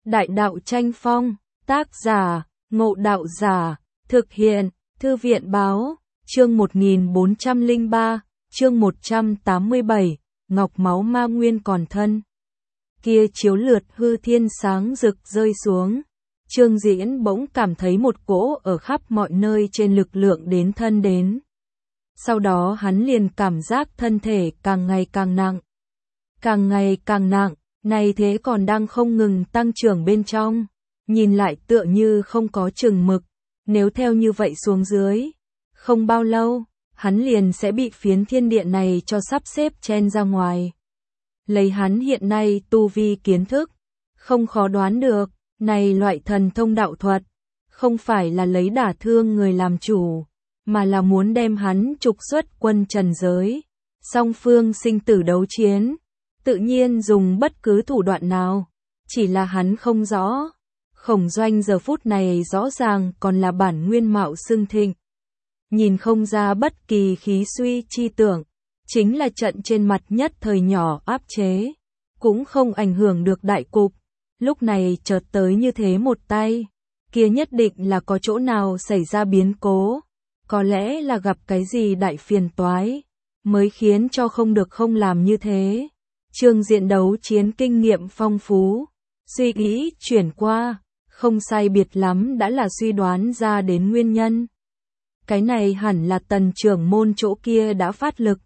Đại đạo tranh phong, tác giả, Ngộ Đạo Giả, thực hiện, Thư viện báo, chương 1403, chương 187, Ngọc máu ma nguyên còn thân. Kia chiếu lượt hư thiên sáng rực rơi xuống, Trương Diễn bỗng cảm thấy một cỗ ở khắp mọi nơi trên lực lượng đến thân đến. Sau đó hắn liền cảm giác thân thể càng ngày càng nặng. Càng ngày càng nặng, này thế còn đang không ngừng tăng trưởng bên trong, nhìn lại tựa như không có chừng mực, nếu theo như vậy xuống dưới, không bao lâu, hắn liền sẽ bị phiến thiên địa này cho sắp xếp chen ra ngoài. Lấy hắn hiện nay tu vi kiến thức, không khó đoán được, này loại thần thông đạo thuật, không phải là lấy đả thương người làm chủ, mà là muốn đem hắn trục xuất quân trần giới, song phương sinh tử đấu chiến, tự nhiên dùng bất cứ thủ đoạn nào, chỉ là hắn không rõ. Khổng Doanh giờ phút này rõ ràng còn là bản nguyên mạo xưng thịnh. Nhìn không ra bất kỳ khí suy chi tưởng, chính là trận trên mặt nhất thời nhỏ áp chế, cũng không ảnh hưởng được đại cục. Lúc này chợt tới như thế một tay, kia nhất định là có chỗ nào xảy ra biến cố, có lẽ là gặp cái gì đại phiền toái, mới khiến cho không được không làm như thế. Trương Diễn đấu chiến kinh nghiệm phong phú, suy nghĩ chuyển qua, không sai biệt lắm đã là suy đoán ra đến nguyên nhân. Cái này hẳn là Tần trưởng môn chỗ kia đã phát lực,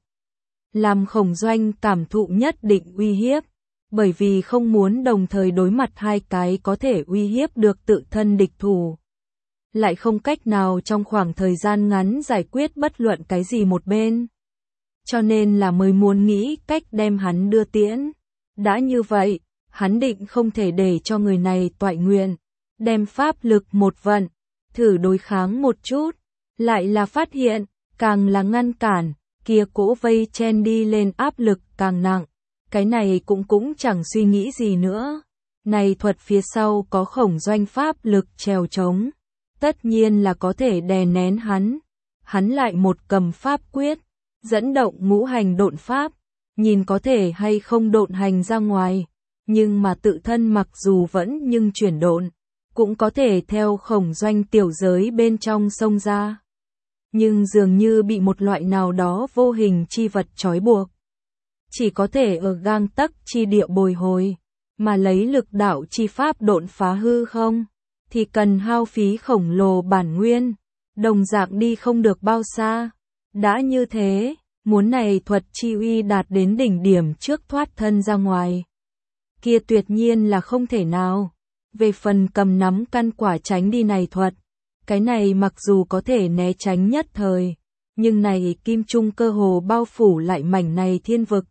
làm Khổng Doanh cảm thụ nhất định uy hiếp, bởi vì không muốn đồng thời đối mặt hai cái có thể uy hiếp được tự thân địch thủ. Lại không cách nào trong khoảng thời gian ngắn giải quyết bất luận cái gì một bên. Cho nên là mới muốn nghĩ cách đem hắn đưa tiễn. Đã như vậy, hắn định không thể để cho người này toại nguyện, đem pháp lực một vận, thử đối kháng một chút, lại là phát hiện, càng là ngăn cản, kia cỗ vây chen đi lên áp lực càng nặng, cái này cũng chẳng suy nghĩ gì nữa. Này thuật phía sau có Khổng Doanh pháp lực trèo trống, tất nhiên là có thể đè nén hắn lại một cầm pháp quyết, dẫn động ngũ hành độn pháp, nhìn có thể hay không độn hành ra ngoài, nhưng mà tự thân mặc dù vẫn nhưng chuyển độn, cũng có thể theo Khổng Doanh tiểu giới bên trong xông ra. Nhưng dường như bị một loại nào đó vô hình chi vật trói buộc, chỉ có thể ở gang tấc chi địa bồi hồi, mà lấy lực đạo chi pháp độn phá hư không, thì cần hao phí khổng lồ bản nguyên, đồng dạng đi không được bao xa. Đã như thế, muốn này thuật chi uy đạt đến đỉnh điểm trước thoát thân ra ngoài, kia tuyệt nhiên là không thể nào. Về phần cầm nắm căn quả tránh đi này thuật, cái này mặc dù có thể né tránh nhất thời, nhưng này kim trung cơ hồ bao phủ lại mảnh này thiên vực.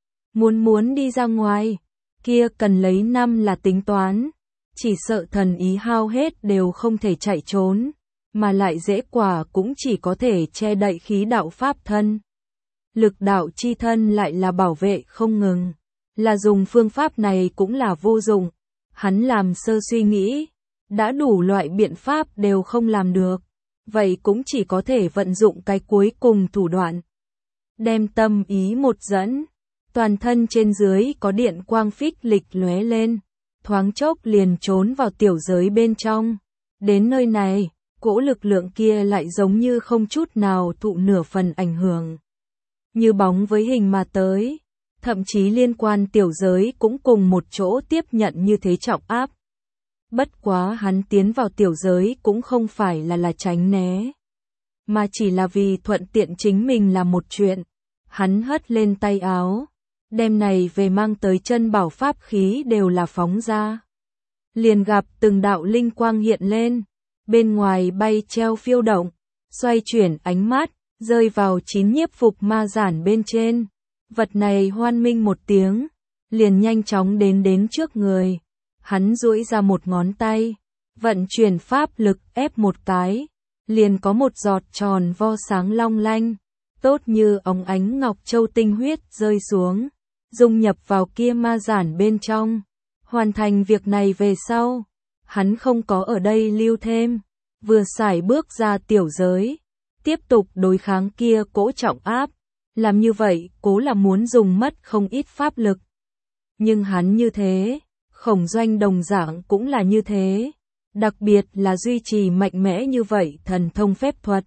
Muốn đi ra ngoài, kia cần lấy năm là tính toán, chỉ sợ thần ý hao hết đều không thể chạy trốn, mà lại dễ quả cũng chỉ có thể che đậy khí đạo pháp thân. Lực đạo chi thân lại là bảo vệ không ngừng, là dùng phương pháp này cũng là vô dụng. Hắn làm sơ suy nghĩ, đã đủ loại biện pháp đều không làm được, vậy cũng chỉ có thể vận dụng cái cuối cùng thủ đoạn. Đem tâm ý một dẫn, toàn thân trên dưới có điện quang phích lịch lóe lên, thoáng chốc liền trốn vào tiểu giới bên trong. Đến nơi này, cỗ lực lượng kia lại giống như không chút nào thụ nửa phần ảnh hưởng, như bóng với hình mà tới. Thậm chí liên quan tiểu giới cũng cùng một chỗ tiếp nhận như thế trọng áp. Bất quá hắn tiến vào tiểu giới cũng không phải là tránh né, mà chỉ là vì thuận tiện chính mình là một chuyện. Hắn hất lên tay áo, đem này về mang tới chân bảo pháp khí đều là phóng ra. Liền gặp từng đạo linh quang hiện lên, bên ngoài bay treo phiêu động, xoay chuyển ánh mắt, rơi vào 9 nhiếp phục ma giản bên trên. Vật này hoan minh một tiếng, liền nhanh chóng đến trước người. Hắn duỗi ra một ngón tay, vận chuyển pháp lực ép một cái, liền có một giọt tròn vo sáng long lanh, tốt như óng ánh ngọc châu tinh huyết rơi xuống, dung nhập vào kia ma giản bên trong. Hoàn thành việc này về sau, hắn không có ở đây lưu thêm, vừa sải bước ra tiểu giới, tiếp tục đối kháng kia cỗ trọng áp. Làm như vậy, cố là muốn dùng mất không ít pháp lực. Nhưng hắn như thế, Khổng Doanh đồng dạng cũng là như thế, đặc biệt là duy trì mạnh mẽ như vậy thần thông phép thuật.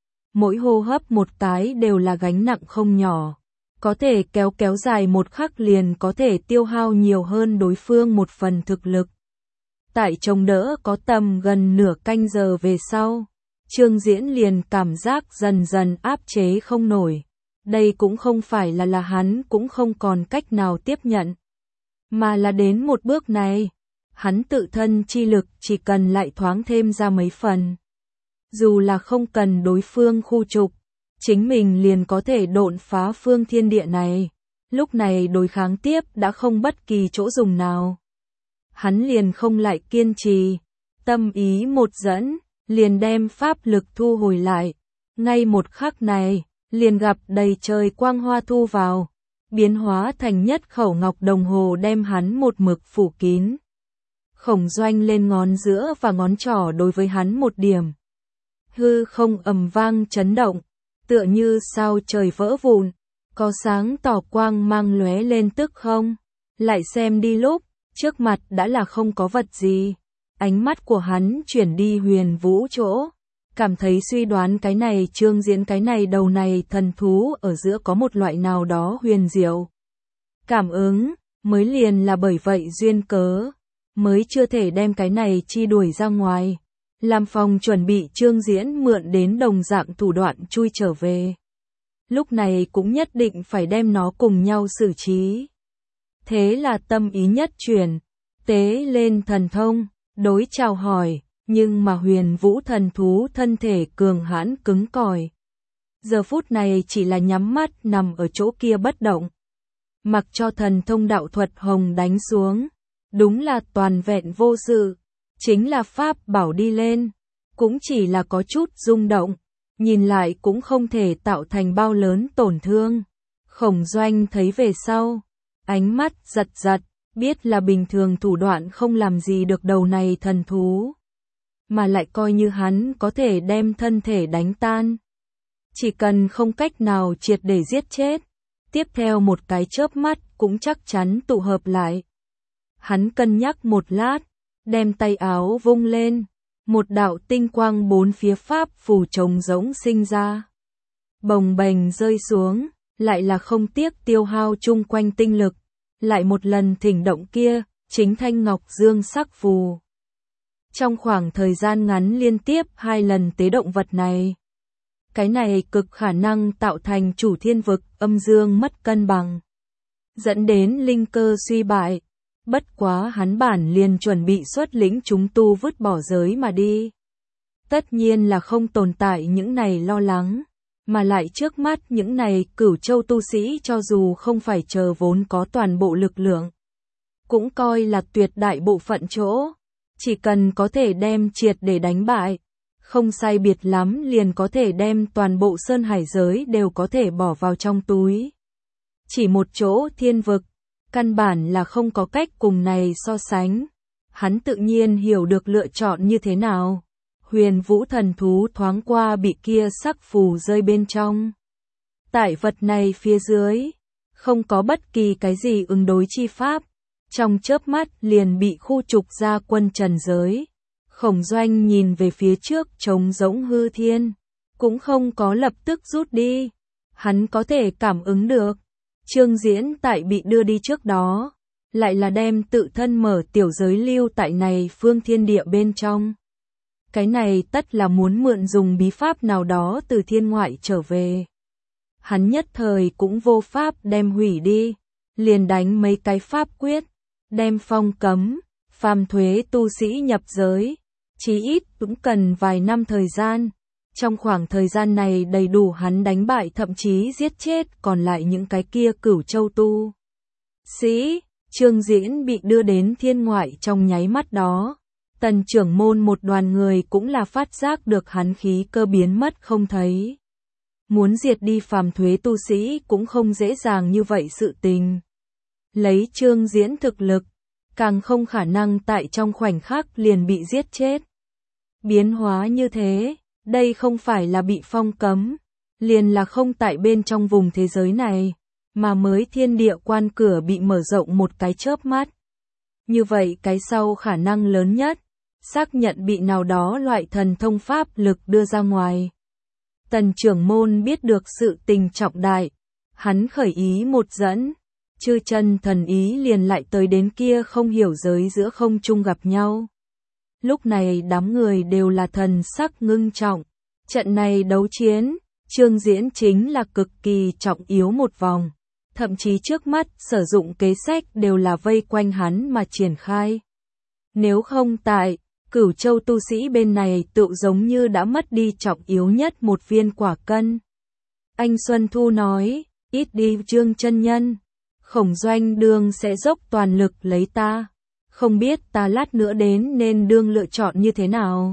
Mỗi hô hấp một cái đều là gánh nặng không nhỏ, có thể kéo dài một khắc liền có thể tiêu hao nhiều hơn đối phương một phần thực lực. Tại chống đỡ có tầm gần nửa canh giờ về sau, Trương Diễn liền cảm giác dần dần áp chế không nổi. Đây cũng không phải là hắn cũng không còn cách nào tiếp nhận, mà là đến một bước này, hắn tự thân chi lực chỉ cần lại thoáng thêm ra mấy phần. Dù là không cần đối phương khu trục, chính mình liền có thể độn phá phương thiên địa này. Lúc này đối kháng tiếp đã không bất kỳ chỗ dùng nào. Hắn liền không lại kiên trì, tâm ý một dẫn, liền đem pháp lực thu hồi lại. Ngay một khắc này, liền gặp đầy trời quang hoa thu vào, biến hóa thành nhất khẩu ngọc đồng hồ đem hắn một mực phủ kín. Khổng Doanh lên ngón giữa và ngón trỏ đối với hắn một điểm. Hư không ầm vang chấn động, tựa như sao trời vỡ vụn, có sáng tỏ quang mang lóe lên tức không. Lại xem đi lúc, trước mặt đã là không có vật gì. Ánh mắt của hắn chuyển đi Huyền Vũ chỗ, cảm thấy suy đoán cái này Trương Diễn cái này đầu này thần thú ở giữa có một loại nào đó huyền diệu. Cảm ứng, mới liền là bởi vậy duyên cớ, mới chưa thể đem cái này chi đuổi ra ngoài. Làm phòng chuẩn bị Trương Diễn mượn đến đồng dạng thủ đoạn chui trở về. Lúc này cũng nhất định phải đem nó cùng nhau xử trí. Thế là tâm ý nhất chuyển, tế lên thần thông, đối chào hỏi, nhưng mà Huyền Vũ thần thú thân thể cường hãn cứng cỏi. Giờ phút này chỉ là nhắm mắt nằm ở chỗ kia bất động. Mặc cho thần thông đạo thuật hồng đánh xuống, đúng là toàn vẹn vô sự. Chính là pháp bảo đi lên, cũng chỉ là có chút rung động, nhìn lại cũng không thể tạo thành bao lớn tổn thương. Khổng Doanh thấy về sau, ánh mắt giật giật, biết là bình thường thủ đoạn không làm gì được đầu này thần thú, mà lại coi như hắn có thể đem thân thể đánh tan. Chỉ cần không cách nào triệt để giết chết, tiếp theo một cái chớp mắt cũng chắc chắn tụ hợp lại. Hắn cân nhắc một lát, đem tay áo vung lên, một đạo tinh quang bốn phía pháp phù trống rỗng sinh ra. Bồng bềnh rơi xuống, lại là không tiếc tiêu hao chung quanh tinh lực, lại một lần thỉnh động kia, chính thanh ngọc dương sắc phù. Trong khoảng thời gian ngắn liên tiếp 2 lần tế động vật này. Cái này cực khả năng tạo thành chủ thiên vực âm dương mất cân bằng, dẫn đến linh cơ suy bại. Bất quá hắn bản liền chuẩn bị xuất lĩnh chúng tu vứt bỏ giới mà đi. Tất nhiên là không tồn tại những này lo lắng, mà lại trước mắt những này Cửu Châu tu sĩ cho dù không phải chờ vốn có toàn bộ lực lượng, cũng coi là tuyệt đại bộ phận chỗ, chỉ cần có thể đem triệt để đánh bại, không sai biệt lắm liền có thể đem toàn bộ sơn hải giới đều có thể bỏ vào trong túi. Chỉ một chỗ thiên vực, căn bản là không có cách cùng này so sánh. Hắn tự nhiên hiểu được lựa chọn như thế nào. Huyền Vũ thần thú thoáng qua bị kia sắc phù rơi bên trong. Tại vật này phía dưới, không có bất kỳ cái gì ứng đối chi pháp. Trong chớp mắt liền bị khu trục ra quân trần giới. Khổng Doanh nhìn về phía trước trống rỗng hư thiên, cũng không có lập tức rút đi. Hắn có thể cảm ứng được. Trương Diễn tại bị đưa đi trước đó, lại là đem tự thân mở tiểu giới lưu tại này phương thiên địa bên trong. Cái này tất là muốn mượn dùng bí pháp nào đó từ thiên ngoại trở về. Hắn nhất thời cũng vô pháp đem hủy đi, liền đánh mấy cái pháp quyết, đem phong cấm, phàm thuế tu sĩ nhập giới, chí ít cũng cần vài năm thời gian. Trong khoảng thời gian này đầy đủ hắn đánh bại thậm chí giết chết còn lại những cái kia Cửu Châu tu sĩ. Trương Diễn bị đưa đến thiên ngoại trong nháy mắt đó. Tần trưởng môn một đoàn người cũng là phát giác được hắn khí cơ biến mất không thấy. Muốn diệt đi phàm thuế tu sĩ cũng không dễ dàng như vậy sự tình. Lấy Trương Diễn thực lực, càng không khả năng tại trong khoảnh khắc liền bị giết chết. Biến hóa như thế. Đây không phải là bị phong cấm, liền là không tại bên trong vùng thế giới này, mà mới thiên địa quan cửa bị mở rộng một cái chớp mắt. Như vậy cái sau khả năng lớn nhất, xác nhận bị nào đó loại thần thông pháp lực đưa ra ngoài. Tần trưởng môn biết được sự tình trọng đại, hắn khởi ý một dẫn, chư chân thần ý liền lại tới đến kia không hiểu giới giữa không trung gặp nhau. Lúc này đám người đều là thần sắc ngưng trọng, trận này đấu chiến, Trương Diễn chính là cực kỳ trọng yếu một vòng, thậm chí trước mắt sử dụng kế sách đều là vây quanh hắn mà triển khai. Nếu không tại, Cửu Châu tu sĩ bên này tự giống như đã mất đi trọng yếu nhất một viên quả cân. Anh Xuân Thu nói, ít đi Trương chân nhân, Khổng Doanh Đương sẽ dốc toàn lực lấy ta, không biết ta lát nữa đến nên đương lựa chọn như thế nào.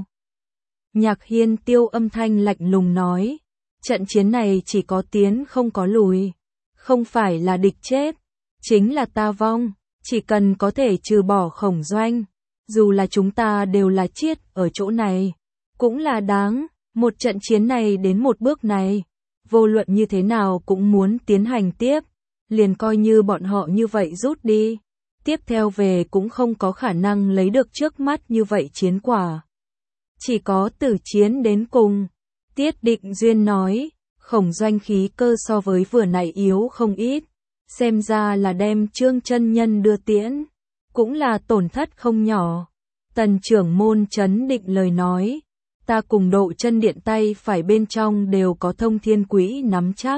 Nhạc Hiên Tiêu âm thanh lạnh lùng nói, trận chiến này chỉ có tiến không có lùi, không phải là địch chết, chính là ta vong, chỉ cần có thể trừ bỏ Khổng Doanh, dù là chúng ta đều là chết ở chỗ này, cũng là đáng, một trận chiến này đến một bước này, vô luận như thế nào cũng muốn tiến hành tiếp, liền coi như bọn họ như vậy rút đi, tiếp theo về cũng không có khả năng lấy được trước mắt như vậy chiến quả. Chỉ có tử chiến đến cùng. Tiết Định Duyên nói, Khổng Doanh khí cơ so với vừa nãy yếu không ít, xem ra là đem Trương chân nhân đưa tiễn, cũng là tổn thất không nhỏ. Tần trưởng môn trấn định lời nói, ta cùng Độ Chân Điện tay phải bên trong đều có Thông Thiên Quỹ nắm chắc.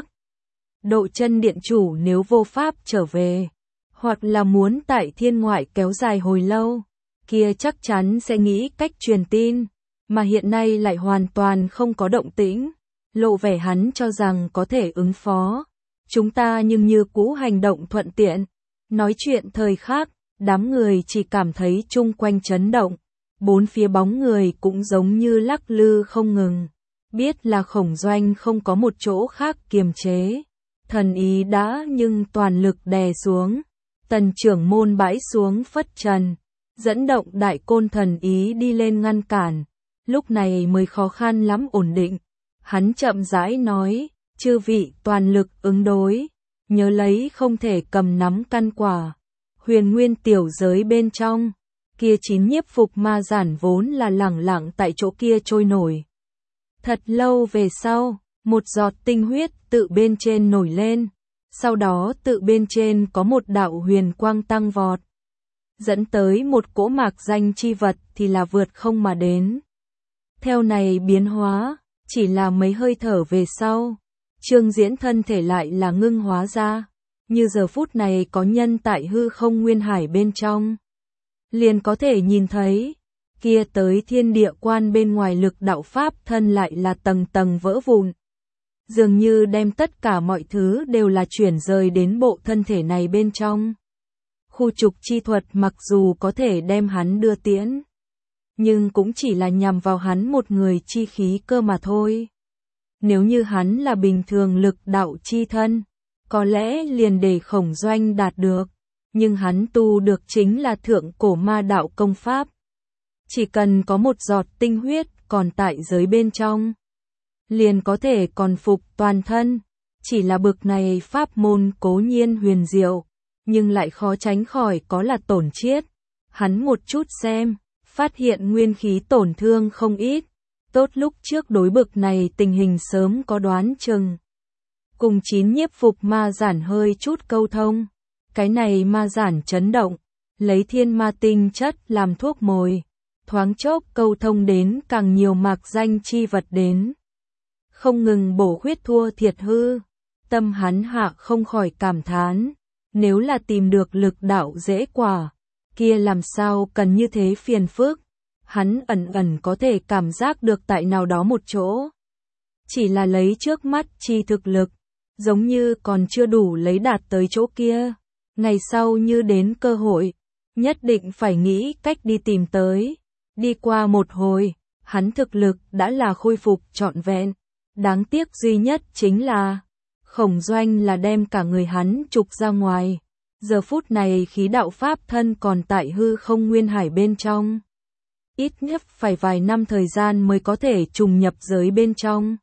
Độ Chân Điện chủ nếu vô pháp trở về, hoặc là muốn tại thiên ngoại kéo dài hồi lâu, kia chắc chắn sẽ nghĩ cách truyền tin, mà hiện nay lại hoàn toàn không có động tĩnh, lộ vẻ hắn cho rằng có thể ứng phó. Chúng ta nhưng như cũ hành động thuận tiện. Nói chuyện thời khác, đám người chỉ cảm thấy chung quanh chấn động, bốn phía bóng người cũng giống như lắc lư không ngừng. Biết là Khổng Doanh không có một chỗ khác kiềm chế, thần ý đã nhưng toàn lực đè xuống. Tần trưởng môn bãi xuống phất trần, dẫn động đại côn thần ý đi lên ngăn cản, lúc này mới khó khăn lắm ổn định. Hắn chậm rãi nói, chư vị toàn lực ứng đối, nhớ lấy không thể cầm nắm căn quả. Huyền nguyên tiểu giới bên trong, kia 9 nhiếp phục ma giản vốn là lẳng lặng tại chỗ kia trôi nổi. Thật lâu về sau, một giọt tinh huyết tự bên trên nổi lên, sau đó tự bên trên có một đạo huyền quang tăng vọt, dẫn tới một cỗ mạc danh chi vật thì là vượt không mà đến. Theo này biến hóa, chỉ là mấy hơi thở về sau, Trương Diễn thân thể lại là ngưng hóa ra, như giờ phút này có nhân tại hư không nguyên hải bên trong. Liền có thể nhìn thấy, kia tới thiên địa quan bên ngoài lực đạo pháp thân lại là tầng tầng vỡ vụn. Dường như đem tất cả mọi thứ đều là chuyển rời đến bộ thân thể này bên trong. Khu trục chi thuật mặc dù có thể đem hắn đưa tiễn, nhưng cũng chỉ là nhằm vào hắn một người chi khí cơ mà thôi. Nếu như hắn là bình thường lực đạo chi thân, có lẽ liền để Khổng Doanh đạt được, nhưng hắn tu được chính là thượng cổ ma đạo công pháp. Chỉ cần có một giọt tinh huyết còn tại giới bên trong, liền có thể còn phục toàn thân. Chỉ là bực này pháp môn cố nhiên huyền diệu, nhưng lại khó tránh khỏi có là tổn chiết. Hắn một chút xem, phát hiện nguyên khí tổn thương không ít. Tốt lúc trước đối bực này tình hình sớm có đoán chừng. Cùng 9 nhiếp phục ma giản hơi chút câu thông. Cái này ma giản chấn động, lấy thiên ma tinh chất làm thuốc mồi. Thoáng chốc câu thông đến càng nhiều mạc danh chi vật đến. Không ngừng bổ khuyết thua thiệt hư. Tâm hắn hạ không khỏi cảm thán. Nếu là tìm được lực đạo dễ quả, kia làm sao cần như thế phiền phức. Hắn ẩn ẩn có thể cảm giác được tại nào đó một chỗ. Chỉ là lấy trước mắt chi thực lực, giống như còn chưa đủ lấy đạt tới chỗ kia. Ngày sau như đến cơ hội, nhất định phải nghĩ cách đi tìm tới. Đi qua một hồi, hắn thực lực đã là khôi phục trọn vẹn. Đáng tiếc duy nhất chính là Khổng Doanh là đem cả người hắn trục ra ngoài. Giờ phút này khí đạo pháp thân còn tại hư không nguyên hải bên trong. Ít nhất phải vài năm thời gian mới có thể trùng nhập giới bên trong.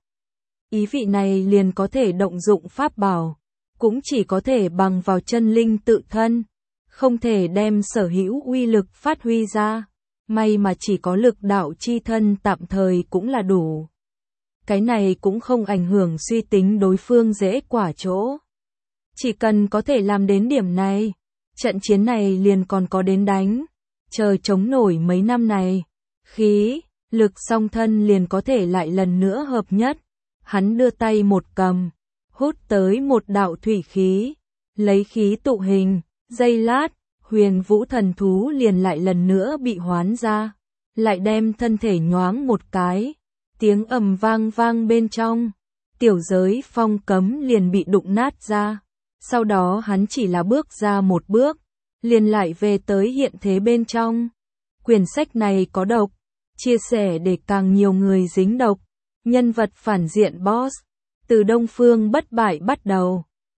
Ý vị này liền có thể động dụng pháp bảo, cũng chỉ có thể bằng vào chân linh tự thân. không thể đem sở hữu uy lực phát huy ra. May mà chỉ có lực đạo chi thân tạm thời cũng là đủ. Cái này cũng không ảnh hưởng suy tính đối phương dễ quả chỗ. Chỉ cần có thể làm đến điểm này, trận chiến này liền còn có đến đánh. Chờ chống nổi mấy năm này, khí, lực song thân liền có thể lại lần nữa hợp nhất. Hắn đưa tay một cầm, hút tới một đạo thủy khí, lấy khí tụ hình, giây lát, Huyền Vũ thần thú liền lại lần nữa bị hoán ra, lại đem thân thể nhoáng một cái, tiếng ầm vang vang bên trong, tiểu giới phong cấm liền bị đụng nát ra. Sau đó hắn chỉ là bước ra một bước, liền lại về tới hiện thế bên trong. Quyển sách này có độc, chia sẻ để càng nhiều người dính độc. Nhân vật phản diện boss, từ Đông Phương Bất Bại bắt đầu.